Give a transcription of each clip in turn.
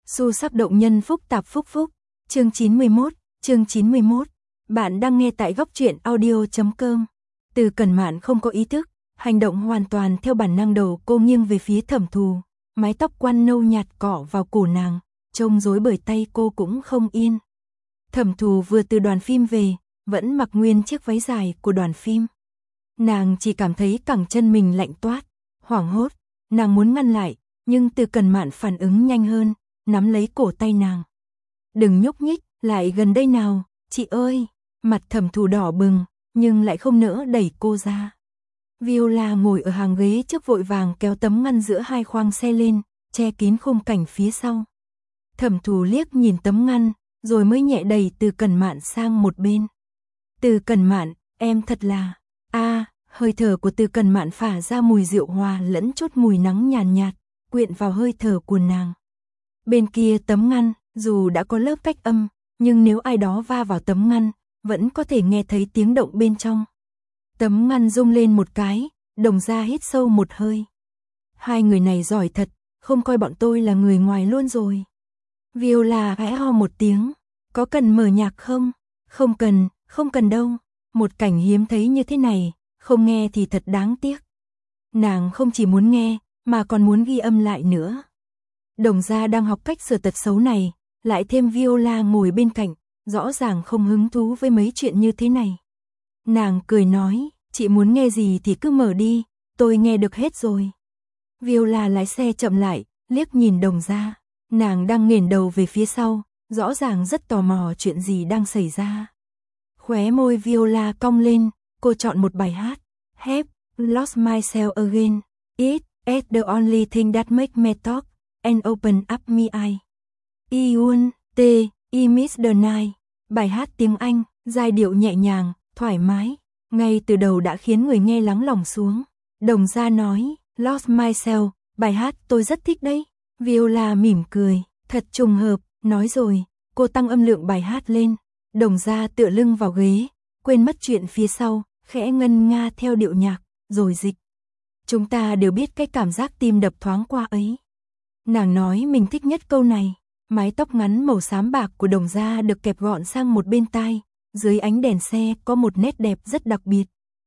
Xu sắc động nhân phúc tạp phúc phúc. Chương 91. Bạn đang nghe tại góc truyện audio.com. Từ Cẩn Mạn không có ý thức, hành động hoàn toàn theo bản năng, đầu cô nghiêng về phía Thẩm Thù, mái tóc quăn nâu nhạt cọ vào cổ nàng, trông rối bởi tay cô cũng không yên. Thẩm Thù vừa từ đoàn phim về, vẫn mặc nguyên chiếc váy dài của đoàn phim. Nàng chỉ cảm thấy cẳng chân mình lạnh toát, hoảng hốt, nàng muốn ngăn lại, nhưng Từ Cẩn Mạn phản ứng nhanh hơn, nắm lấy cổ tay nàng. "Đừng nhúc nhích, lại gần đây nào, chị ơi." Mặt Thẩm Thù đỏ bừng, nhưng lại không nỡ đẩy cô ra. Viola ngồi ở hàng ghế trước vội vàng kéo tấm ngăn giữa hai khoang xe lên, che kín khung cảnh phía sau. Thẩm Thù liếc nhìn tấm ngăn, rồi mới nhẹ đẩy Từ Cẩn Mạn sang một bên. "Từ Cẩn Mạn, em thật là..." Hơi thở của Từ Cẩn Mạn phả ra mùi rượu hòa lẫn chút mùi nắng nhàn nhạt, quyện vào hơi thở của nàng. Bên kia tấm ngăn, dù đã có lớp cách âm, nhưng nếu ai đó va vào tấm ngăn, vẫn có thể nghe thấy tiếng động bên trong. Tấm ngăn rung lên một cái, Đồng Gia hít sâu một hơi. "Hai người này giỏi thật, không coi bọn tôi là người ngoài luôn rồi." Viola khẽ ho một tiếng. "Có cần mở nhạc không?" Không cần đâu. Một cảnh hiếm thấy như thế này, không nghe thì thật đáng tiếc." Nàng không chỉ muốn nghe, mà còn muốn ghi âm lại nữa. Đồng Gia đang học cách sửa tật xấu này, lại thêm Viola ngồi bên cạnh, rõ ràng không hứng thú với mấy chuyện như thế này. Nàng cười nói, "Chị muốn nghe gì thì cứ mở đi, tôi nghe được hết rồi." Viola lái xe chậm lại, liếc nhìn Đồng Gia. Nàng đang nghển đầu về phía sau, rõ ràng rất tò mò chuyện gì đang xảy ra. Khóe môi Viola cong lên, cô chọn một bài hát. "Have lost myself again. It's the only thing that makes me talk and open up my eye. I miss the night." Bài hát tiếng Anh, giai điệu nhẹ nhàng, thoải mái, ngay từ đầu đã khiến người nghe lắng lòng xuống. Đồng Gia nói, "Lost myself, bài hát tôi rất thích đấy." Viola mỉm cười, thật trùng hợp, nói rồi, cô tăng âm lượng bài hát lên. Đồng Gia tựa lưng vào ghế, quên mất chuyện phía sau, khẽ ngân nga theo điệu nhạc, rồi dịch. "Chúng ta đều biết cái cảm giác tim đập thoáng qua ấy." Nàng nói mình thích nhất câu này. Mái tóc ngắn màu xám bạc của Đồng Gia được kẹp gọn sang một bên tai, dưới ánh đèn xe có một nét đẹp rất đặc biệt.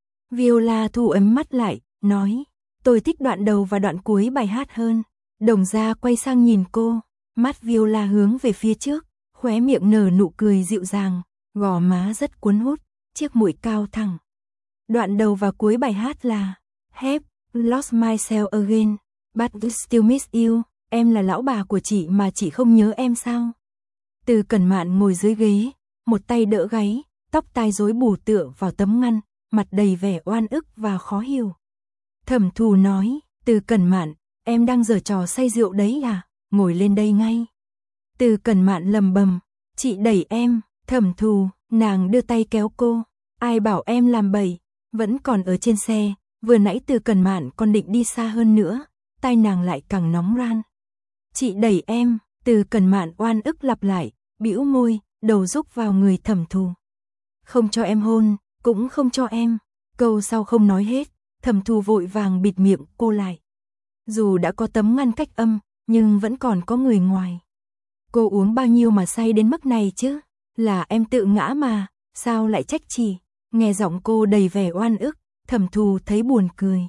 Viola thu ấm mắt lại, nói, "Tôi thích đoạn đầu và đoạn cuối bài hát hơn." Đồng Gia quay sang nhìn cô, mắt Viola hướng về phía trước, khóe miệng nở nụ cười dịu dàng, gò má rất cuốn hút, chiếc mũi cao thẳng. Đoạn đầu và cuối bài hát là "Have lost myself again, but still miss you." "Em là lão bà của chị mà chị không nhớ em sao?" Từ Cẩn Mạn ngồi dưới ghế, một tay đỡ gáy, tóc tai rối bù tựa vào tấm ngăn, mặt đầy vẻ oan ức và khó hiểu. Thẩm Thù nói, "Từ Cẩn Mạn, em đang giở trò say rượu đấy à? Ngồi lên đây ngay." Từ Cẩn Mạn lầm bầm, "Chị đẩy em." "Thẩm Thù." Nàng đưa tay kéo cô, "Ai bảo em làm bậy." Vẫn còn ở trên xe, vừa nãy Từ Cẩn Mạn còn định đi xa hơn nữa, tai nàng lại càng nóng ran. "Chị đẩy em." Từ Cẩn Mạn oan ức lặp lại, bĩu môi, đầu rúc vào người Thẩm Thù. "Không cho em hôn, cũng không cho em." Câu sau không nói hết, Thẩm Thù vội vàng bịt miệng cô lại. Dù đã có tấm ngăn cách âm, nhưng vẫn còn có người ngoài. "Cô uống bao nhiêu mà say đến mức này chứ? Là em tự ngã mà, sao lại trách chị?" Nghe giọng cô đầy vẻ oan ức, Thẩm Thù thấy buồn cười.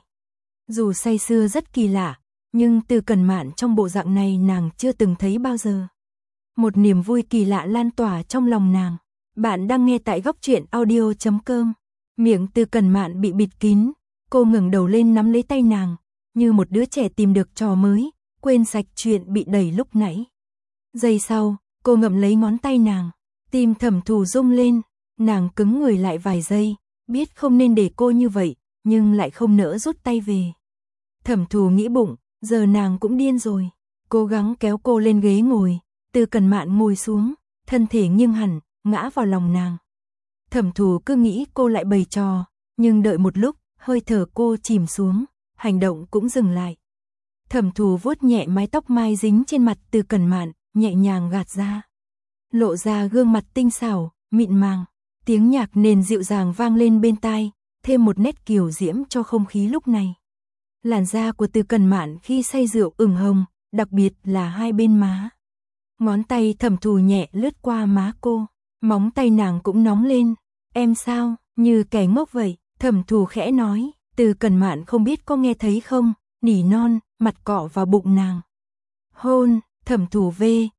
Dù say sưa rất kỳ lạ, nhưng Từ Cẩn Mạn trong bộ dạng này nàng chưa từng thấy bao giờ. Một niềm vui kỳ lạ lan tỏa trong lòng nàng. Bạn đang nghe tại góc truyện audio.com. Miệng Từ Cẩn Mạn bị bịt kín, cô ngẩng đầu lên nắm lấy tay nàng, như một đứa trẻ tìm được trò mới, quên sạch chuyện bị đẩy lúc nãy. Giây sau, cô ngậm lấy ngón tay nàng, tim Thẩm Thù rung lên, nàng cứng người lại vài giây, biết không nên để cô như vậy, nhưng lại không nỡ rút tay về. Thẩm Thù nghĩ bụng, giờ nàng cũng điên rồi, cố gắng kéo cô lên ghế ngồi. Từ Cẩn Mạn ngồi xuống, thân thể nghiêng hẳn, ngã vào lòng nàng. Thẩm Thù cứ nghĩ cô lại bày trò, nhưng đợi một lúc, hơi thở cô chìm xuống, hành động cũng dừng lại. Thẩm Thù vuốt nhẹ mái tóc mai dính trên mặt Từ Cẩn Mạn, nhẹ nhàng gạt ra. Lộ ra gương mặt tinh xảo, mịn màng. Tiếng nhạc nền dịu dàng vang lên bên tai, thêm một nét kiều diễm cho không khí lúc này. Làn da của Từ Cẩn Mạn khi say rượu ửng hồng, đặc biệt là hai bên má. Ngón tay Thẩm Thù nhẹ lướt qua má cô, móng tay nàng cũng nóng lên. Em sao, như kẻ ngốc vậy, Thẩm Thù khẽ nói, Từ Cẩn Mạn không biết có nghe thấy không, nỉ non, mặt cọ vào bụng nàng. Hôn, Thẩm Thù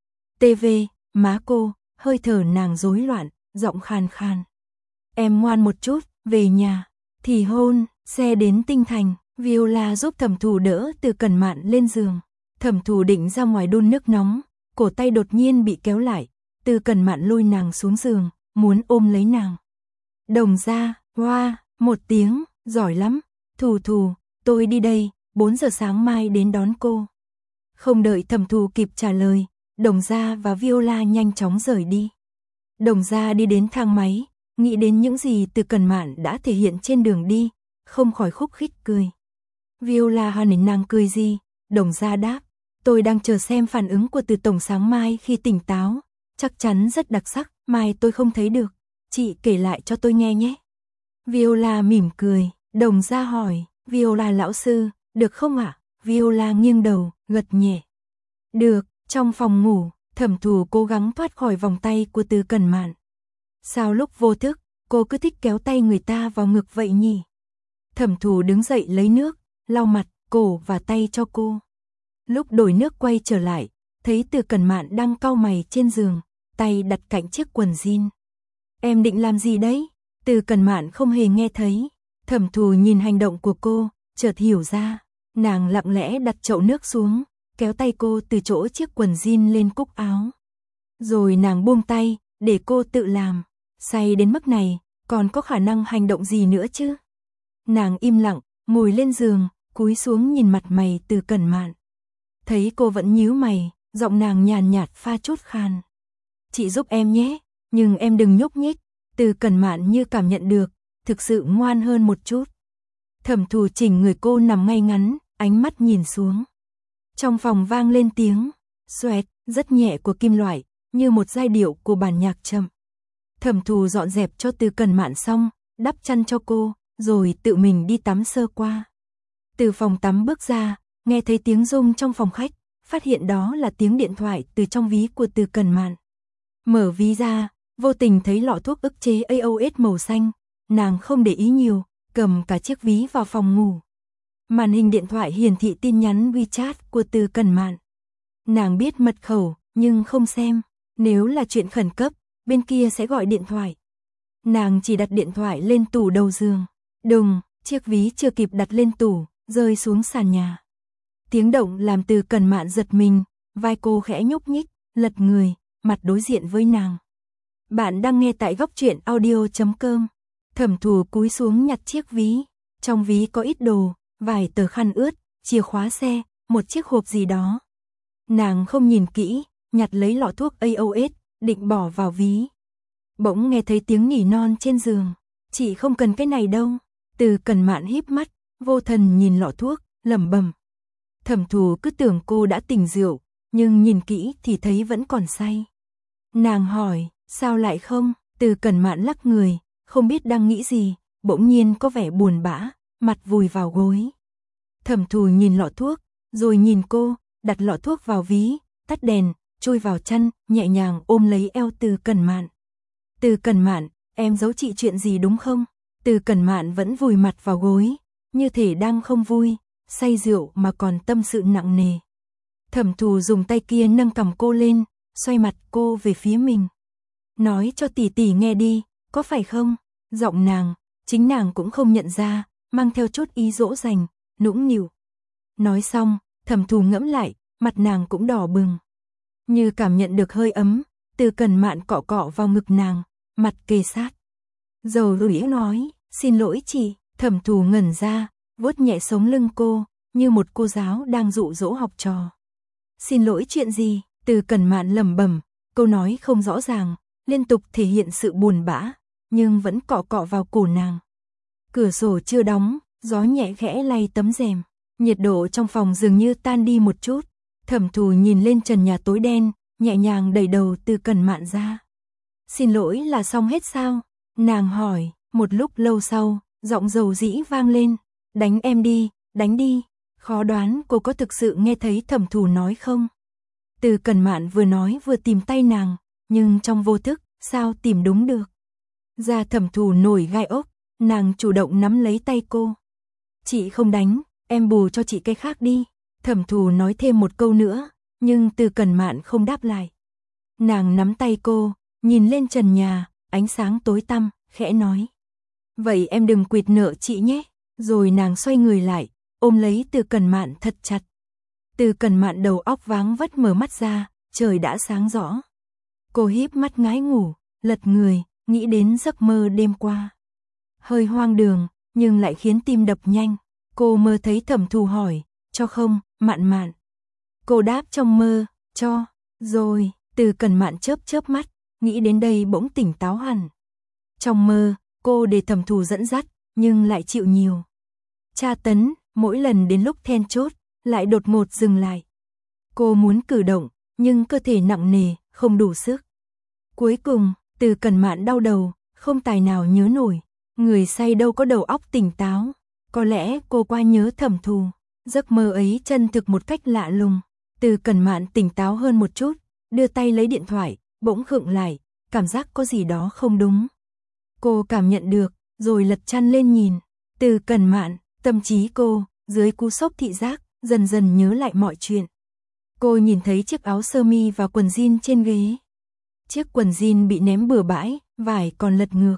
TV, má cô, hơi thở nàng rối loạn, giọng khàn khàn. Em ngoan một chút, về nhà, thì hôn, xe đến Tinh Thành, Viola giúp Thẩm Thù đỡ Từ Cẩn Mạn lên giường. Thẩm Thù định ra ngoài đun nước nóng, cổ tay đột nhiên bị kéo lại, Từ Cẩn Mạn lôi nàng xuống giường, muốn ôm lấy nàng. Đồng ra, hoa, một tiếng, giỏi lắm, Thù Thù, tôi đi đây, 4 giờ sáng mai đến đón cô. Không đợi Thẩm Thù kịp trả lời, Đồng Gia và Viola nhanh chóng rời đi. Đồng Gia đi đến thang máy, nghĩ đến những gì Từ Cẩn Mạn đã thể hiện trên đường đi, không khỏi khúc khích cười. Viola hỏi nàng cười gì, Đồng Gia đáp, tôi đang chờ xem phản ứng của Từ tổng sáng mai khi tỉnh táo, chắc chắn rất đặc sắc, mai tôi không thấy được, chị kể lại cho tôi nghe nhé. Viola mỉm cười, Đồng Gia hỏi, Viola lão sư, được không ạ? Viola nghiêng đầu, gật nhẹ. Được. Trong phòng ngủ, Thẩm Thù cố gắng thoát khỏi vòng tay của Từ Cẩn Mạn. Sao lúc vô thức, cô cứ thích kéo tay người ta vào ngực vậy nhỉ? Thẩm Thù đứng dậy lấy nước, lau mặt, cổ và tay cho cô. Lúc đổi nước quay trở lại, thấy Từ Cẩn Mạn đang cau mày trên giường, tay đặt cạnh chiếc quần jean. Em định làm gì đấy? Từ Cẩn Mạn không hề nghe thấy. Thẩm Thù nhìn hành động của cô, chợt hiểu ra. Nàng lặng lẽ đặt chậu nước xuống, kéo tay cô từ chỗ chiếc quần jean lên cúc áo. Rồi nàng buông tay, để cô tự làm. Say đến mức này, còn có khả năng hành động gì nữa chứ? Nàng im lặng, ngồi lên giường, cúi xuống nhìn mặt mày Từ Cẩn Mạn. Thấy cô vẫn nhíu mày, giọng nàng nhàn nhạt pha chút khan. Chị giúp em nhé, nhưng em đừng nhúc nhích. Từ Cẩn Mạn như cảm nhận được, thực sự ngoan hơn một chút. Thẩm Thù chỉnh người cô nằm ngay ngắn, ánh mắt nhìn xuống. Trong phòng vang lên tiếng xoẹt rất nhẹ của kim loại, như một giai điệu của bản nhạc chậm. Thẩm Thù dọn dẹp cho Từ Cẩn Mạn xong, đắp chăn cho cô, rồi tự mình đi tắm sơ qua. Từ phòng tắm bước ra, nghe thấy tiếng rung trong phòng khách, phát hiện đó là tiếng điện thoại từ trong ví của Từ Cẩn Mạn. Mở ví ra, vô tình thấy lọ thuốc ức chế AOS màu xanh, nàng không để ý nhiều, cầm cả chiếc ví vào phòng ngủ. Màn hình điện thoại hiển thị tin nhắn WeChat của Từ Cẩn Mạn. Nàng biết mật khẩu, nhưng không xem, nếu là chuyện khẩn cấp, bên kia sẽ gọi điện thoại. Nàng chỉ đặt điện thoại lên tủ đầu giường. Đùng, chiếc ví chưa kịp đặt lên tủ, rơi xuống sàn nhà. Tiếng động làm Từ Cẩn Mạn giật mình, vai cô khẽ nhúc nhích, lật người, mặt đối diện với nàng. Bạn đang nghe tại goctruyện.audio.com. Thẩm Thù cúi xuống nhặt chiếc ví. Trong ví có ít đồ, vài tờ khăn ướt, chìa khóa xe, một chiếc hộp gì đó. Nàng không nhìn kỹ, nhặt lấy lọ thuốc AOS, định bỏ vào ví. Bỗng nghe thấy tiếng nỉ non trên giường. Chị không cần cái này đâu. Từ Cẩn Mạn híp mắt, vô thần nhìn lọ thuốc, lẩm bẩm. Thẩm Thù cứ tưởng cô đã tỉnh rượu, nhưng nhìn kỹ thì thấy vẫn còn say. Nàng hỏi, sao lại không? Từ Cẩn Mạn lắc người, không biết đang nghĩ gì, bỗng nhiên có vẻ buồn bã, mặt vùi vào gối. Thẩm Thù nhìn lọ thuốc, rồi nhìn cô, đặt lọ thuốc vào ví, tắt đèn, chui vào chăn, nhẹ nhàng ôm lấy eo Từ Cẩn Mạn. Từ Cẩn Mạn, em giấu chị chuyện gì đúng không? Từ Cẩn Mạn vẫn vùi mặt vào gối, như thể đang không vui, say rượu mà còn tâm sự nặng nề. Thẩm Thù dùng tay kia nâng cằm cô lên, xoay mặt cô về phía mình. Nói cho tỷ tỷ nghe đi, có phải không? Giọng nàng, chính nàng cũng không nhận ra, mang theo chút ý dỗ dành, nũng nịu. Nói xong, Thẩm Thù ngẫm lại, mặt nàng cũng đỏ bừng. Như cảm nhận được hơi ấm, Từ Cẩn Mạn cọ cọ vào ngực nàng, mặt kề sát. Dầu rủi nói, xin lỗi chị. Thẩm Thù ngẩn ra, vuốt nhẹ sống lưng cô, như một cô giáo đang dụ dỗ học trò. Xin lỗi chuyện gì? Từ Cẩn Mạn lẩm bẩm, câu nói không rõ ràng, liên tục thể hiện sự buồn bã, nhưng vẫn cọ cọ vào cổ nàng. Cửa sổ chưa đóng, gió nhẹ khẽ lay tấm rèm, nhiệt độ trong phòng dường như tan đi một chút. Thẩm Thù nhìn lên trần nhà tối đen, nhẹ nhàng đẩy đầu Từ Cẩn Mạn ra. Xin lỗi là xong hết sao? Nàng hỏi. Một lúc lâu sau, giọng dầu dĩ vang lên. Đánh em đi, đánh đi. Khó đoán cô có thực sự nghe thấy Thẩm Thù nói không? Từ Cần Mạn vừa nói vừa tìm tay nàng, nhưng trong vô thức, sao tìm đúng được. Da Thẩm Thù nổi gai ốc, nàng chủ động nắm lấy tay cô. Chị không đánh, em bù cho chị cái khác đi. Thẩm Thù nói thêm một câu nữa, nhưng Từ Cần Mạn không đáp lại. Nàng nắm tay cô, nhìn lên trần nhà, ánh sáng tối tăm, khẽ nói. Vậy em đừng quỵt nợ chị nhé. Rồi nàng xoay người lại, ôm lấy Từ Cần Mạn thật chặt. Từ Cần Mạn đầu óc váng vất mở mắt ra, trời đã sáng rõ. Cô híp mắt ngái ngủ, lật người, nghĩ đến giấc mơ đêm qua. Hơi hoang đường, nhưng lại khiến tim đập nhanh. Cô mơ thấy Thẩm Thù hỏi, cho không, Mạn Mạn. Cô đáp trong mơ, cho, rồi, Từ Cần Mạn chớp mắt, nghĩ đến đây bỗng tỉnh táo hẳn. Trong mơ, cô để Thẩm Thù dẫn dắt, nhưng lại chịu nhiều tra tấn, mỗi lần đến lúc then chốt, lại đột ngột dừng lại. Cô muốn cử động, nhưng cơ thể nặng nề, không đủ sức. Cuối cùng, Từ Cần Mạn đau đầu, không tài nào nhớ nổi. Người say đâu có đầu óc tỉnh táo. Có lẽ cô qua nhớ Thẩm Thù. Giấc mơ ấy chân thực một cách lạ lùng. Từ Cần Mạn tỉnh táo hơn một chút, đưa tay lấy điện thoại, bỗng khựng lại, cảm giác có gì đó không đúng. Cô cảm nhận được, rồi lật chăn lên nhìn. Từ Cần Mạn, tâm trí cô, dưới cú sốc thị giác, dần dần nhớ lại mọi chuyện. Cô nhìn thấy chiếc áo sơ mi và quần jean trên ghế. Chiếc quần jean bị ném bừa bãi, vải còn lật ngược.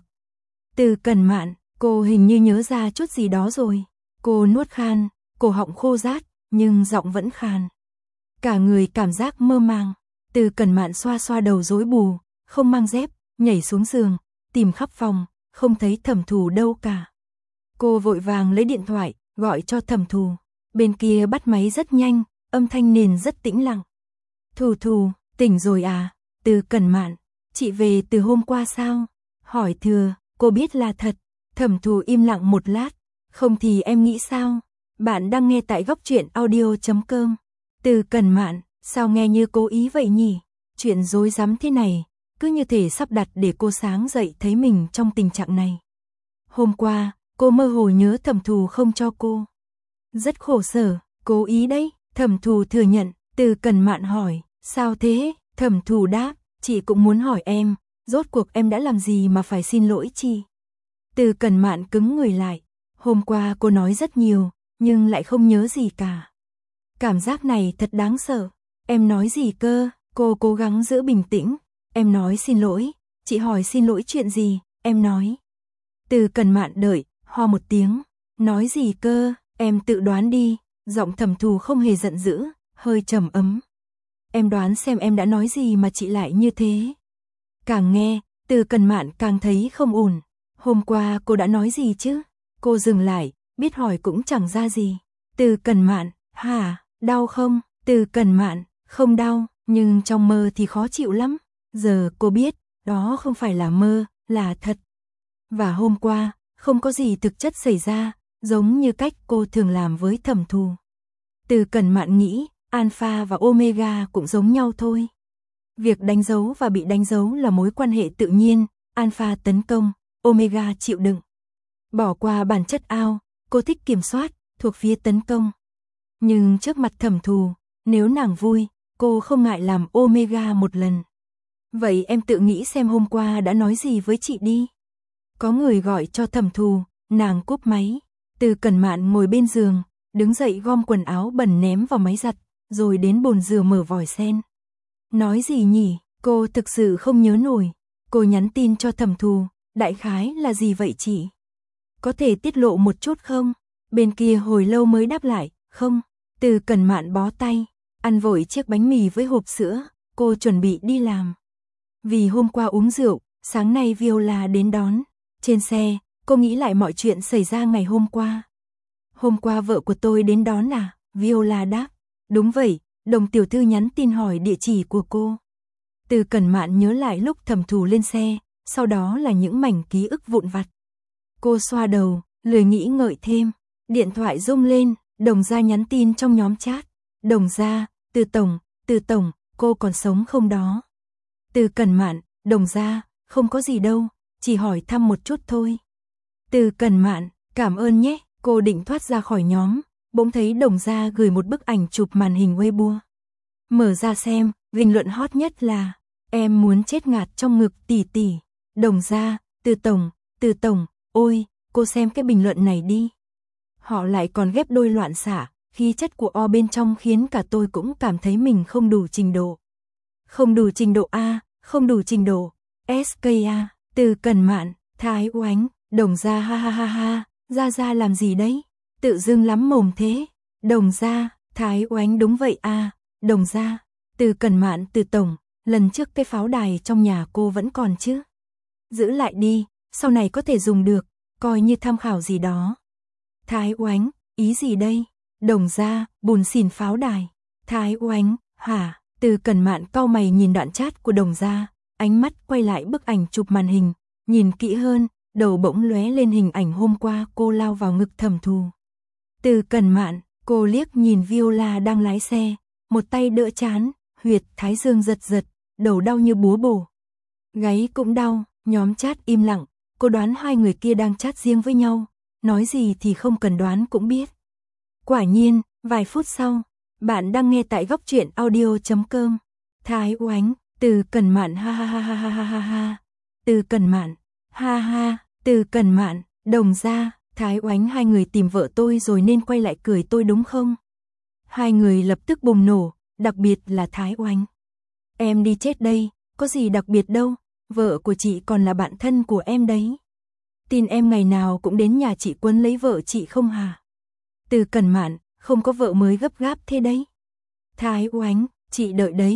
Từ Cần Mạn, cô hình như nhớ ra chút gì đó rồi. Cô nuốt khan, cổ họng khô rát, nhưng giọng vẫn khàn. Cả người cảm giác mơ màng. Từ Cần Mạn xoa xoa đầu rối bù, không mang dép, nhảy xuống giường, tìm khắp phòng, không thấy Thẩm Thù đâu cả. Cô vội vàng lấy điện thoại, gọi cho Thẩm Thù. Bên kia bắt máy rất nhanh, âm thanh nền rất tĩnh lặng. Thù Thù, tỉnh rồi à? Từ Cần Mạn, chị về từ hôm qua sao? Hỏi thừa, cô biết là thật. Thẩm Thù im lặng một lát, không thì em nghĩ sao? Bạn đang nghe tại góc truyện audio.com. Từ Cần Mạn, sao nghe như cố ý vậy nhỉ? Chuyện rối rắm thế này, cứ như thể sắp đặt để cô sáng dậy thấy mình trong tình trạng này. Hôm qua, cô mơ hồ nhớ Thẩm Thù không cho cô. Rất khổ sở, cố ý đấy. Thẩm Thù thừa nhận. Từ Cần Mạn hỏi, sao thế? Thẩm Thù đáp, chị cũng muốn hỏi em, rốt cuộc em đã làm gì mà phải xin lỗi chị? Từ Cần Mạn cứng người lại. Hôm qua cô nói rất nhiều, nhưng lại không nhớ gì cả. Cảm giác này thật đáng sợ. Em nói gì cơ? Cô cố gắng giữ bình tĩnh. Em nói xin lỗi. Chị hỏi xin lỗi chuyện gì? Em nói. Từ Cần Mạn đợi, ho một tiếng. Nói gì cơ? Em tự đoán đi. Giọng Thẩm Thù không hề giận dữ, hơi trầm ấm. Em đoán xem em đã nói gì mà chị lại như thế. Càng nghe, Từ Cần Mạn càng thấy không ổn. Hôm qua cô đã nói gì chứ? Cô dừng lại, biết hỏi cũng chẳng ra gì. Từ Cần Mạn, hả, đau không? Từ Cần Mạn, không đau, nhưng trong mơ thì khó chịu lắm. Giờ cô biết, đó không phải là mơ, là thật. Và hôm qua, không có gì thực chất xảy ra, giống như cách cô thường làm với Thẩm Thù. Từ Cần Mạn nghĩ, Alpha và Omega cũng giống nhau thôi. Việc đánh dấu và bị đánh dấu là mối quan hệ tự nhiên, Alpha tấn công, Omega chịu đựng. Bỏ qua bản chất ao, cô thích kiểm soát, thuộc phía tấn công. Nhưng trước mặt Thẩm Thù, nếu nàng vui, cô không ngại làm Omega một lần. Vậy em tự nghĩ xem hôm qua đã nói gì với chị đi. Có người gọi cho Thẩm Thù, nàng cúp máy. Từ Cần Mạn ngồi bên giường, đứng dậy gom quần áo bẩn ném vào máy giặt, rồi đến bồn rửa mở vòi sen. Nói gì nhỉ, cô thực sự không nhớ nổi. Cô nhắn tin cho Thẩm Thù, đại khái là gì vậy chị? Có thể tiết lộ một chút không? Bên kia hồi lâu mới đáp lại, không. Từ Cần Mạn bó tay, ăn vội chiếc bánh mì với hộp sữa, cô chuẩn bị đi làm. Vì hôm qua uống rượu, sáng nay Viola đến đón. Trên xe, cô nghĩ lại mọi chuyện xảy ra ngày hôm qua. Hôm qua vợ của tôi đến đón à? Viola đáp. Đúng vậy, Đồng tiểu thư nhắn tin hỏi địa chỉ của cô. Từ Cần Mạn nhớ lại lúc Thẩm Thù lên xe, sau đó là những mảnh ký ức vụn vặt. Cô xoa đầu, lười nghĩ ngợi thêm. Điện thoại rung lên, Đồng Gia nhắn tin trong nhóm chat. Đồng Gia, Từ Tổng, cô còn sống không đó? Từ Cần Mạn, Đồng Gia, không có gì đâu, chỉ hỏi thăm một chút thôi. Từ Cần Mạn, cảm ơn nhé, cô định thoát ra khỏi nhóm, bỗng thấy Đồng Gia gửi một bức ảnh chụp màn hình Weibo. Mở ra xem, bình luận hot nhất là em muốn chết ngạt trong ngực tỷ tỷ. Đồng Gia, Từ tổng, ôi, cô xem cái bình luận này đi. Họ lại còn ghép đôi loạn xạ, khí chất của O bên trong khiến cả tôi cũng cảm thấy mình không đủ trình độ. Không đủ trình độ A, không đủ trình độ. SKA, Từ Cẩn Mạn, Thái Oánh, Đồng Gia ha ha ha ha, Gia làm gì đấy? Tự dưng lắm mồm thế. Đồng Gia, Thái Oánh đúng vậy à, Đồng Gia, Từ Cẩn Mạn Từ tổng, lần trước cái pháo đài trong nhà cô vẫn còn chứ? Giữ lại đi, sau này có thể dùng được, coi như tham khảo gì đó. Thái Oánh, ý gì đây? Đồng Gia, bùn xỉn pháo đài. Thái Oánh, hả? Từ Cẩn Mạn cau mày nhìn đoạn chat của Đồng Gia, ánh mắt quay lại bức ảnh chụp màn hình, nhìn kỹ hơn, đầu bỗng lóe lên hình ảnh hôm qua cô lao vào ngực Thẩm Thù. Từ Cẩn Mạn, cô liếc nhìn Viola đang lái xe, một tay đỡ trán, huyệt thái dương giật giật, đầu đau như búa bổ. Gáy cũng đau, nhóm chat im lặng, cô đoán hai người kia đang chat riêng với nhau, nói gì thì không cần đoán cũng biết. Quả nhiên, vài phút sau, bạn đang nghe tại góc truyện audio.com. Thái Oánh, Từ Cẩn Mạn ha ha ha ha ha ha ha. Từ Cẩn Mạn, ha ha, Từ Cẩn Mạn, Đồng Gia, Thái Oánh hai người tìm vợ tôi rồi nên quay lại cười tôi đúng không? Hai người lập tức bùng nổ, đặc biệt là Thái Oánh. Em đi chết đây, có gì đặc biệt đâu, vợ của chị còn là bạn thân của em đấy. Tin em ngày nào cũng đến nhà chị quấn lấy vợ chị không hả? Từ Cẩn Mạn, không có vợ mới gấp gáp thế đấy. Thái Oánh, chị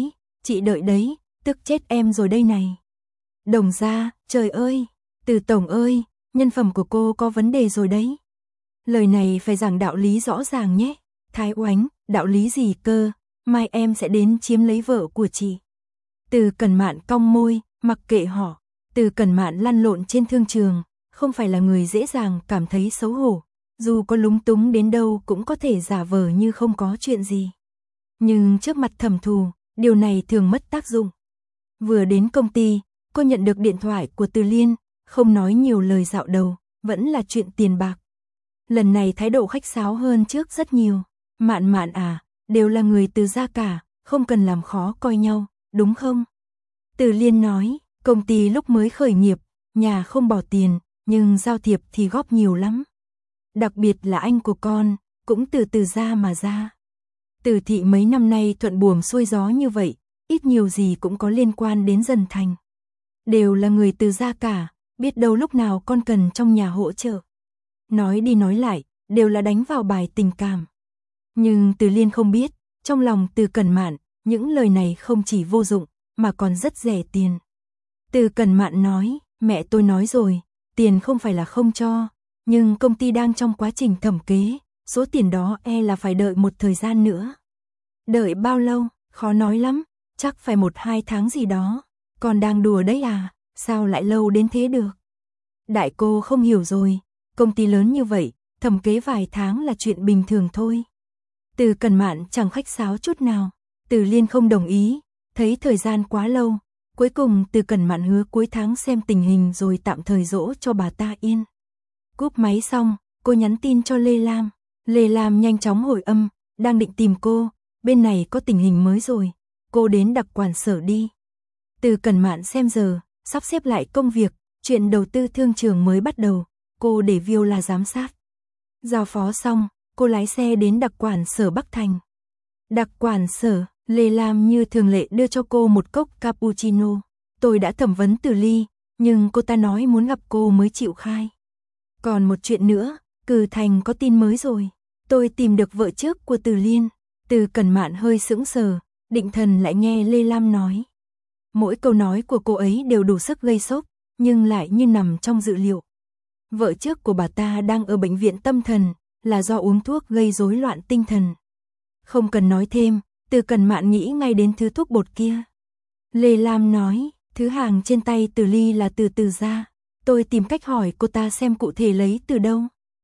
đợi đấy, tức chết em rồi đây này. Đồng Gia, trời ơi, Từ tổng ơi, nhân phẩm của cô có vấn đề rồi đấy. Lời này phải giảng đạo lý rõ ràng nhé. Thái Oánh, đạo lý gì cơ, mai em sẽ đến chiếm lấy vợ của chị. Từ Cẩn Mạn cong môi, mặc kệ họ. Từ Cẩn Mạn lăn lộn trên thương trường, không phải là người dễ dàng cảm thấy xấu hổ. Dù có lúng túng đến đâu cũng có thể giả vờ như không có chuyện gì. Nhưng trước mặt Thẩm Thù, điều này thường mất tác dụng. Vừa đến công ty, cô nhận được điện thoại của Từ Liên, không nói nhiều lời dạo đầu, vẫn là chuyện tiền bạc. Lần này thái độ khách sáo hơn trước rất nhiều. Mạn à, đều là người Từ gia cả, không cần làm khó coi nhau, đúng không? Từ Liên nói, công ty lúc mới khởi nghiệp, nhà không bỏ tiền, nhưng giao thiệp thì góp nhiều lắm. Đặc biệt là anh của con, cũng từ Từ gia mà ra. Từ thị mấy năm nay thuận buồm xuôi gió như vậy, ít nhiều gì cũng có liên quan đến Dần Thành. Đều là người Từ gia cả, biết đâu lúc nào con cần trong nhà hỗ trợ. Nói đi nói lại, đều là đánh vào bài tình cảm. Nhưng Từ Liên không biết, trong lòng Từ Cẩn Mạn, những lời này không chỉ vô dụng, mà còn rất rẻ tiền. Từ Cẩn Mạn nói, mẹ tôi nói rồi, tiền không phải là không cho, nhưng công ty đang trong quá trình thẩm kế, số tiền đó là phải đợi một thời gian nữa. Đợi bao lâu, khó nói lắm, chắc phải 1-2 tháng gì đó. Còn đang đùa đấy à, sao lại lâu đến thế được? Đại cô không hiểu rồi, công ty lớn như vậy, thẩm kế vài tháng là chuyện bình thường thôi. Từ Cẩn Mạn chẳng khách sáo chút nào. Từ Liên không đồng ý, thấy thời gian quá lâu. Cuối cùng Từ Cẩn Mạn hứa cuối tháng xem tình hình rồi tạm thời dỗ cho bà ta yên. Cúp máy xong, cô nhắn tin cho Lê Lam. Lê Lam nhanh chóng hồi âm, đang định tìm cô, bên này có tình hình mới rồi. Cô đến đặc quản sở đi. Từ Cẩn Mạn xem giờ, sắp xếp lại công việc, chuyện đầu tư thương trường mới bắt đầu. Cô để Viola giám sát. Giao phó xong, cô lái xe đến đặc quản sở Bắc Thành. Đặc quản sở, Lê Lam như thường lệ đưa cho cô một cốc cappuccino. Tôi đã thẩm vấn Từ Ly, nhưng cô ta nói muốn gặp cô mới chịu khai. Còn một chuyện nữa, Cử Thành có tin mới rồi. Tôi tìm được vợ trước của Từ Liên. Từ Cẩn Mạn hơi sững sờ, định thần lại nghe Lê Lam nói. Mỗi câu nói của cô ấy đều đủ sức gây sốc, nhưng lại như nằm trong dự liệu. Vợ trước của bà ta đang ở bệnh viện tâm thần, là do uống thuốc gây rối loạn tinh thần. Không cần nói thêm, Từ Cẩn Mạn nghĩ ngay đến thứ thuốc bột kia. Lê Lam nói, thứ hàng trên tay Từ Ly là từ Từ gia. Tôi tìm cách hỏi cô ta xem cụ thể lấy từ đâu.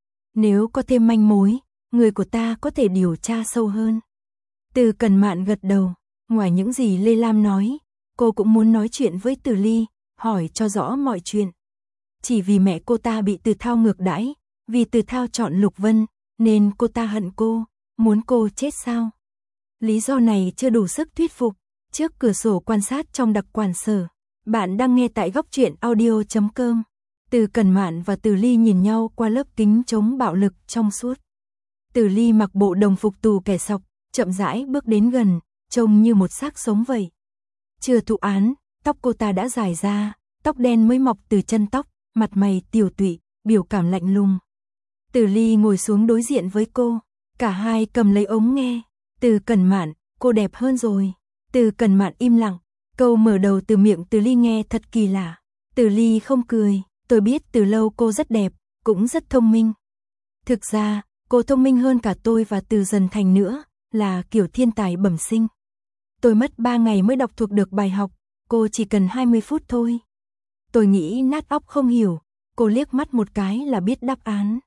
Nếu có thêm manh mối, người của ta có thể điều tra sâu hơn. Từ Cẩn Mạn gật đầu, ngoài những gì Lê Lam nói, cô cũng muốn nói chuyện với Từ Ly, hỏi cho rõ mọi chuyện. Chỉ vì mẹ cô ta bị Từ Thao ngược đãi, vì Từ Thao chọn Lục Vân, nên cô ta hận cô, muốn cô chết sao? lý do này chưa đủ sức thuyết phục. Trước cửa sổ quan sát trong đặc quản sở. Bạn đang nghe tại góc truyện audio.com. Từ Cẩn Mạn và Từ Ly nhìn nhau qua lớp kính chống bạo lực trong suốt. Từ Ly mặc bộ đồng phục tù kẻ sọc, chậm rãi bước đến gần, trông như một xác sống vậy. Chưa thụ án, tóc cô ta đã dài ra, tóc đen mới mọc từ chân tóc, mặt mày tiều tụy, biểu cảm lạnh lùng. Từ Ly ngồi xuống đối diện với cô, cả hai cầm lấy ống nghe. Từ Cẩn Mạn, cô đẹp hơn rồi. Từ Cẩn Mạn im lặng, câu mở đầu từ miệng Từ Ly nghe thật kỳ lạ. Từ Ly không cười, tôi biết từ lâu cô rất đẹp, cũng rất thông minh. Thực ra, cô thông minh hơn cả tôi và Từ Dần Thành nữa, là kiểu thiên tài bẩm sinh. Tôi mất 3 ngày mới đọc thuộc được bài học, cô chỉ cần 20 phút thôi. Tôi nghĩ nát óc không hiểu, cô liếc mắt một cái là biết đáp án.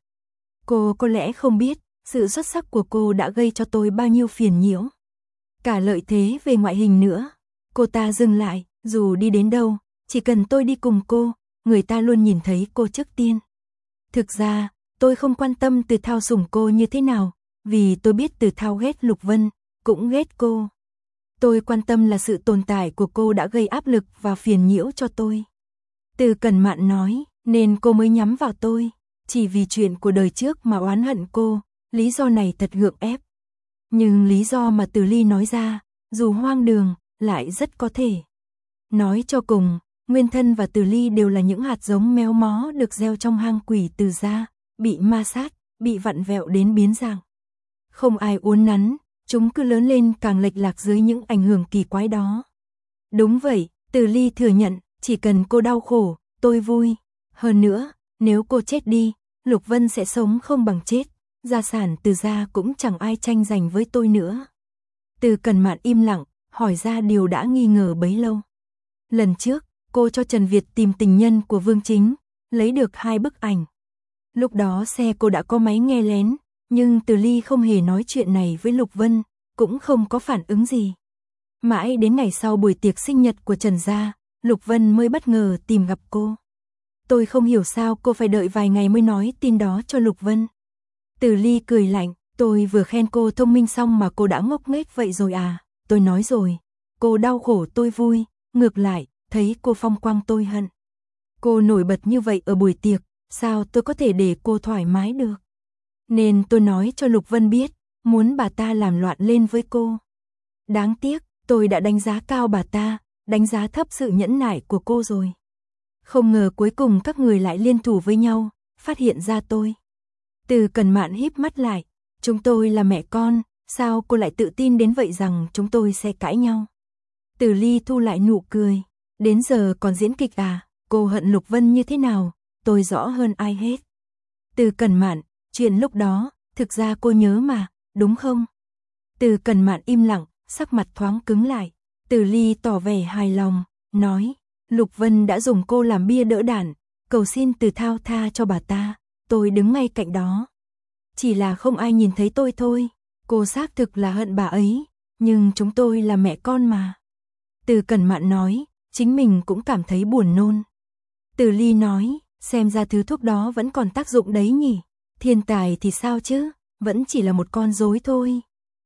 Cô có lẽ không biết, sự xuất sắc của cô đã gây cho tôi bao nhiêu phiền nhiễu. Cả lợi thế về ngoại hình nữa. Cô ta dừng lại, dù đi đến đâu, chỉ cần tôi đi cùng cô, người ta luôn nhìn thấy cô trước tiên. Thực ra, tôi không quan tâm Từ Thao sủng cô như thế nào, vì tôi biết Từ Thao ghét Lục Vân, cũng ghét cô. Tôi quan tâm là sự tồn tại của cô đã gây áp lực và phiền nhiễu cho tôi. Từ Cẩn Mạn nói, nên cô mới nhắm vào tôi, chỉ vì chuyện của đời trước mà oán hận cô, lý do này thật gượng ép. Nhưng lý do mà Từ Ly nói ra, dù hoang đường, lại rất có thể. Nói cho cùng, Nguyên Thân và Từ Ly đều là những hạt giống méo mó được gieo trong hang quỷ Từ gia, bị ma sát, bị vặn vẹo đến biến dạng. Không ai uốn nắn, chúng cứ lớn lên càng lệch lạc dưới những ảnh hưởng kỳ quái đó. Đúng vậy, Từ Ly thừa nhận, chỉ cần cô đau khổ, tôi vui. Hơn nữa, nếu cô chết đi, Lục Vân sẽ sống không bằng chết. Gia sản Từ gia cũng chẳng ai tranh giành với tôi nữa. Từ Cẩn Mạn im lặng, hỏi ra điều đã nghi ngờ bấy lâu. Lần trước, cô cho Trần Việt tìm tình nhân của Vương Chính, lấy được 2 bức ảnh. Lúc đó xe cô đã có máy nghe lén, nhưng Từ Ly không hề nói chuyện này với Lục Vân, cũng không có phản ứng gì. Mãi đến ngày sau buổi tiệc sinh nhật của Trần gia, Lục Vân mới bất ngờ tìm gặp cô. Tôi không hiểu sao cô phải đợi vài ngày mới nói tin đó cho Lục Vân. Từ Ly cười lạnh, tôi vừa khen cô thông minh xong mà cô đã ngốc nghếch vậy rồi à, tôi nói rồi, cô đau khổ tôi vui, ngược lại, thấy cô phong quang tôi hận. Cô nổi bật như vậy ở buổi tiệc, sao tôi có thể để cô thoải mái được. Nên tôi nói cho Lục Vân biết, muốn bà ta làm loạn lên với cô. Đáng tiếc, tôi đã đánh giá cao bà ta, đánh giá thấp sự nhẫn nại của cô rồi. Không ngờ cuối cùng các người lại liên thủ với nhau, phát hiện ra tôi. Từ Cẩn Mạn híp mắt lại, chúng tôi là mẹ con, sao cô lại tự tin đến vậy rằng chúng tôi sẽ cãi nhau. Từ Ly thu lại nụ cười, đến giờ còn diễn kịch à, cô hận Lục Vân như thế nào, tôi rõ hơn ai hết. Từ Cẩn Mạn, chuyện lúc đó, thực ra cô nhớ mà, đúng không? Từ Cẩn Mạn im lặng, sắc mặt thoáng cứng lại. Từ Ly tỏ vẻ hài lòng, nói, Lục Vân đã dùng cô làm bia đỡ đạn, cầu xin Từ Thao tha cho bà ta, tôi đứng ngay cạnh đó. Chỉ là không ai nhìn thấy tôi thôi, cô xác thực là hận bà ấy, nhưng chúng tôi là mẹ con mà. Từ Cẩn Mạn nói, chính mình cũng cảm thấy buồn nôn. Từ Ly nói, xem ra thứ thuốc đó vẫn còn tác dụng đấy nhỉ, thiên tài thì sao chứ, vẫn chỉ là một con rối thôi.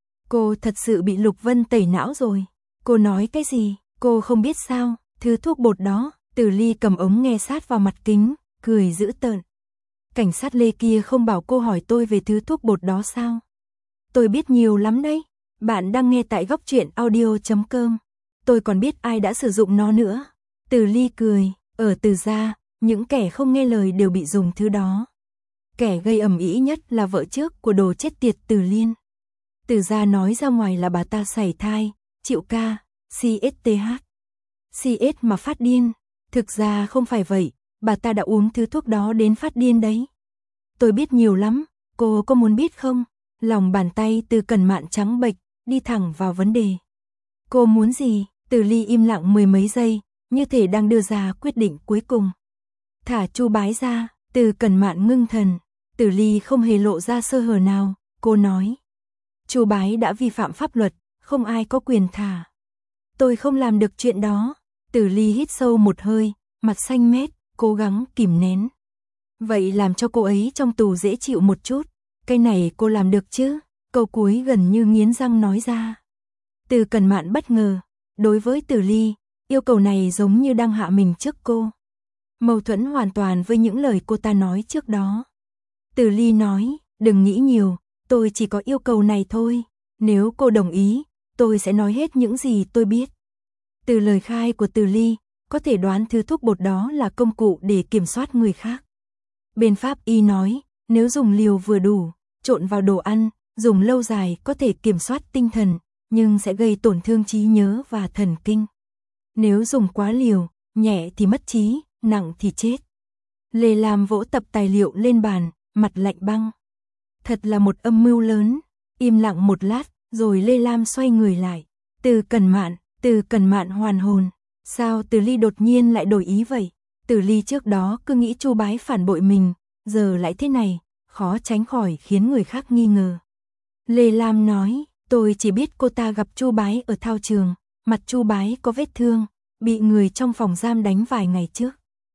Cô thật sự bị Lục Vân tẩy não rồi. Cô nói cái gì, cô không biết sao, thứ thuốc bột đó. Từ Ly cầm ống nghe sát vào mặt kính, cười dữ tợn. Cảnh sát Lê kia không bảo cô hỏi tôi về thứ thuốc bột đó sao? Tôi biết nhiều lắm đấy. Bạn đang nghe tại góc truyện audio.com. Tôi còn biết ai đã sử dụng nó nữa. Từ Ly cười, ở Từ gia, những kẻ không nghe lời đều bị dùng thứ đó. Kẻ gây ầm ĩ nhất là vợ trước của đồ chết tiệt Từ Liên. Từ gia nói ra ngoài là bà ta sảy thai, chịu ca, CSTH. CS mà phát điên. Thực ra không phải vậy, bà ta đã uống thứ thuốc đó đến phát điên đấy. Tôi biết nhiều lắm, cô có muốn biết không? Lòng bàn tay Từ Cẩn Mạn trắng bệch, đi thẳng vào vấn đề. Cô muốn gì? Từ Ly im lặng 10 mấy giây, như thể đang đưa ra quyết định cuối cùng. Thả Chu Bái ra, Từ Cẩn Mạn ngưng thần. Từ Ly không hề lộ ra sơ hở nào, cô nói. Chu Bái đã vi phạm pháp luật, không ai có quyền thả. Tôi không làm được chuyện đó. Từ Ly hít sâu một hơi, mặt xanh mét, cố gắng kìm nén. Vậy làm cho cô ấy trong tù dễ chịu một chút. Cái này cô làm được chứ? Câu cuối gần như nghiến răng nói ra. Từ Cẩn Mạn bất ngờ, đối với Từ Ly, yêu cầu này giống như đang hạ mình trước cô. Mâu thuẫn hoàn toàn với những lời cô ta nói trước đó. Từ Ly nói, đừng nghĩ nhiều, tôi chỉ có yêu cầu này thôi, nếu cô đồng ý, tôi sẽ nói hết những gì tôi biết. Từ lời khai của Từ Ly, có thể đoán thứ thuốc bột đó là công cụ để kiểm soát người khác. Bên pháp y nói, nếu dùng liều vừa đủ, trộn vào đồ ăn, dùng lâu dài có thể kiểm soát tinh thần, nhưng sẽ gây tổn thương trí nhớ và thần kinh. Nếu dùng quá liều, nhẹ thì mất trí, nặng thì chết. Lê Lam vỗ tập tài liệu lên bàn, mặt lạnh băng. Thật là một âm mưu lớn. Im lặng một lát, rồi Lê Lam xoay người lại. Từ Cẩn Mạn hoàn hồn. Sao Từ Ly đột nhiên lại đổi ý vậy? Từ Ly trước đó cứ nghĩ Chu Bái phản bội mình, giờ lại thế này, khó tránh khỏi khiến người khác nghi ngờ. Lê Lam nói, tôi chỉ biết cô ta gặp Chu Bái ở thao trường, mặt Chu Bái có vết thương, bị người trong phòng giam đánh vài ngày trước.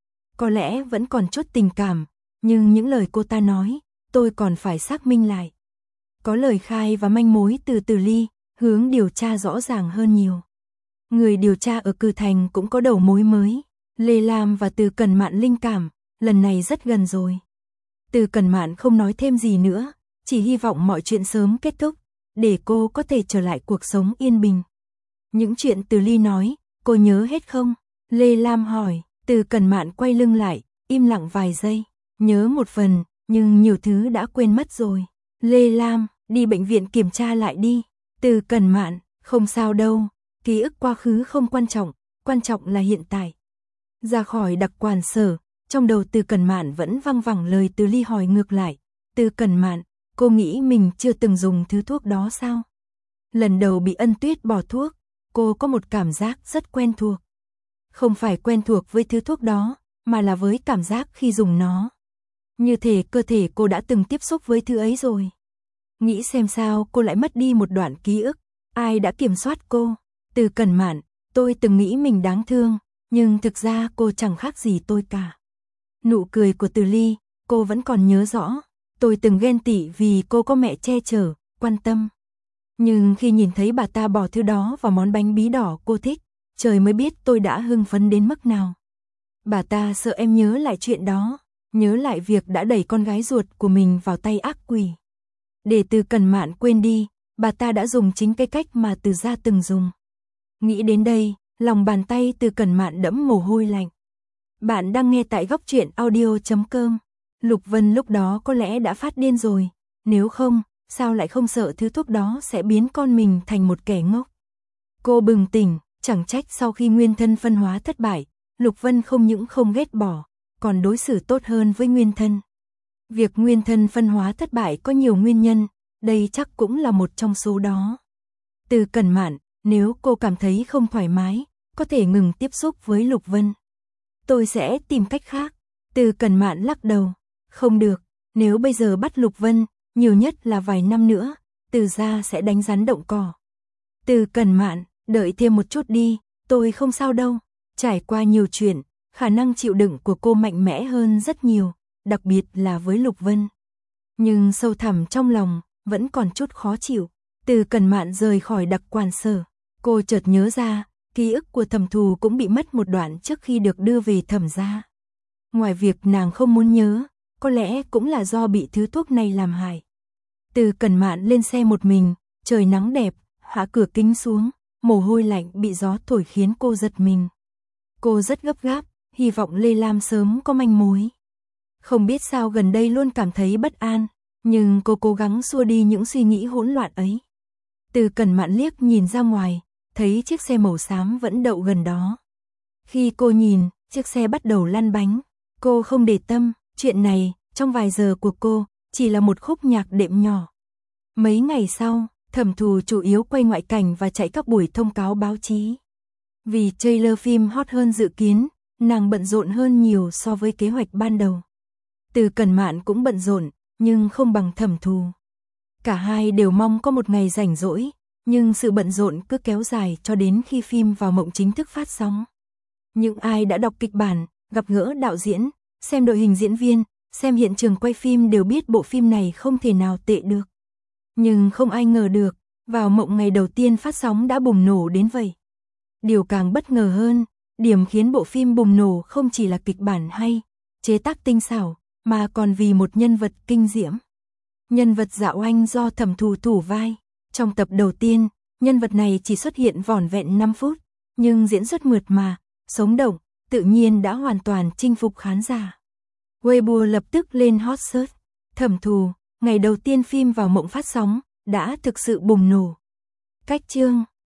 Có lẽ vẫn còn chút tình cảm, nhưng những lời cô ta nói, tôi còn phải xác minh lại. Có lời khai và manh mối từ Từ Ly, hướng điều tra rõ ràng hơn nhiều. Người điều tra ở Cử Thành cũng có đầu mối mới. Lê Lam và Từ Cẩn Mạn linh cảm, lần này rất gần rồi. Từ Cẩn Mạn không nói thêm gì nữa, chỉ hy vọng mọi chuyện sớm kết thúc, để cô có thể trở lại cuộc sống yên bình. Những chuyện Từ Ly nói, cô nhớ hết không? Lê Lam hỏi. Từ Cẩn Mạn quay lưng lại, im lặng vài giây. Nhớ một phần, nhưng nhiều thứ đã quên mất rồi. Lê Lam, đi bệnh viện kiểm tra lại đi. Từ Cẩn Mạn, không sao đâu, ký ức quá khứ không quan trọng là hiện tại. Ra khỏi đặc quản sở, trong đầu Từ Cẩn Mạn vẫn văng vẳng lời Từ Ly hỏi ngược lại. Từ Cẩn Mạn, cô nghĩ mình chưa từng dùng thứ thuốc đó sao? Lần đầu bị Ân Tuyết bỏ thuốc, cô có một cảm giác rất quen thuộc. Không phải quen thuộc với thứ thuốc đó, mà là với cảm giác khi dùng nó. Như thể cơ thể cô đã từng tiếp xúc với thứ ấy rồi. Nghĩ xem sao cô lại mất đi một đoạn ký ức, ai đã kiểm soát cô? Từ Cẩn Mạn, tôi từng nghĩ mình đáng thương, nhưng thực ra cô chẳng khác gì tôi cả. Nụ cười của Từ Ly, cô vẫn còn nhớ rõ. Tôi từng ghen tị vì cô có mẹ che chở, quan tâm. Nhưng khi nhìn thấy bà ta bỏ thứ đó vào món bánh bí đỏ cô thích, trời mới biết tôi đã hưng phấn đến mức nào. Bà ta sợ em nhớ lại chuyện đó, nhớ lại việc đã đẩy con gái ruột của mình vào tay ác quỷ. Để Từ Cẩn Mạn quên đi, bà ta đã dùng chính cái cách mà Từ gia từng dùng. Nghĩ đến đây, lòng bàn tay Từ Cẩn Mạn đẫm mồ hôi lạnh. Bạn đang nghe tại Góc Truyện Audio.com. Lục Vân lúc đó có lẽ đã phát điên rồi, nếu không, sao lại không sợ thứ thuốc đó sẽ biến con mình thành một kẻ ngốc. Cô bừng tỉnh, chẳng trách sau khi nguyên thân phân hóa thất bại, Lục Vân không những không ghét bỏ, còn đối xử tốt hơn với nguyên thân. Việc nguyên thân phân hóa thất bại có nhiều nguyên nhân, đây chắc cũng là một trong số đó. Từ Cẩn Mạn, nếu cô cảm thấy không thoải mái, có thể ngừng tiếp xúc với Lục Vân. Tôi sẽ tìm cách khác. Từ Cẩn Mạn lắc đầu. Không được, nếu bây giờ bắt Lục Vân, nhiều nhất là vài năm nữa, Từ gia sẽ đánh rắn động cỏ. Từ Cẩn Mạn, đợi thêm một chút đi, tôi không sao đâu. Trải qua nhiều chuyện, khả năng chịu đựng của cô mạnh mẽ hơn rất nhiều, đặc biệt là với Lục Vân. Nhưng sâu thẳm trong lòng, vẫn còn chút khó chịu. Từ Cẩn Mạn rời khỏi đặc quản sở, cô chợt nhớ ra, ký ức của Thẩm Thù cũng bị mất một đoạn trước khi được đưa về Thẩm gia. Ngoài việc nàng không muốn nhớ, có lẽ cũng là do bị thứ thuốc này làm hại. Từ Cẩn Mạn lên xe một mình, trời nắng đẹp, hạ cửa kính xuống, mồ hôi lạnh bị gió thổi khiến cô giật mình. Cô rất gấp gáp, hy vọng Lê Lam sớm có manh mối. Không biết sao gần đây luôn cảm thấy bất an, nhưng cô cố gắng xua đi những suy nghĩ hỗn loạn ấy. Từ Cẩn Mạn liếc nhìn ra ngoài, thấy chiếc xe màu xám vẫn đậu gần đó. Khi cô nhìn, chiếc xe bắt đầu lăn bánh. Cô không để tâm, chuyện này, trong vài giờ của cô, chỉ là một khúc nhạc đệm nhỏ. Mấy ngày sau, Thẩm Thù chủ yếu quay ngoại cảnh và chạy các buổi thông cáo báo chí. Vì trailer phim hot hơn dự kiến, nàng bận rộn hơn nhiều so với kế hoạch ban đầu. Từ Cẩn Mạn cũng bận rộn, nhưng không bằng Thẩm Thù. Cả hai đều mong có một ngày rảnh rỗi, nhưng sự bận rộn cứ kéo dài cho đến khi phim Vào Mộng chính thức phát sóng. Những ai đã đọc kịch bản, gặp gỡ đạo diễn, xem đội hình diễn viên, xem hiện trường quay phim đều biết bộ phim này không thể nào tệ được. Nhưng không ai ngờ được, Vào mộng ngày đầu tiên phát sóng đã bùng nổ đến vậy. Điều càng bất ngờ hơn, điểm khiến bộ phim bùng nổ không chỉ là kịch bản hay, chế tác tinh xảo, mà còn vì một nhân vật kinh diễm. Nhân vật Dạ Oanh do Thẩm Thù thủ vai. Trong tập đầu tiên, nhân vật này chỉ xuất hiện vỏn vẹn 5 phút, nhưng diễn xuất mượt mà, sống động, tự nhiên đã hoàn toàn chinh phục khán giả. Weibo lập tức lên hot search. Thẩm Thù, ngày đầu tiên phim vào mộng phát sóng, đã thực sự bùng nổ. Cách chương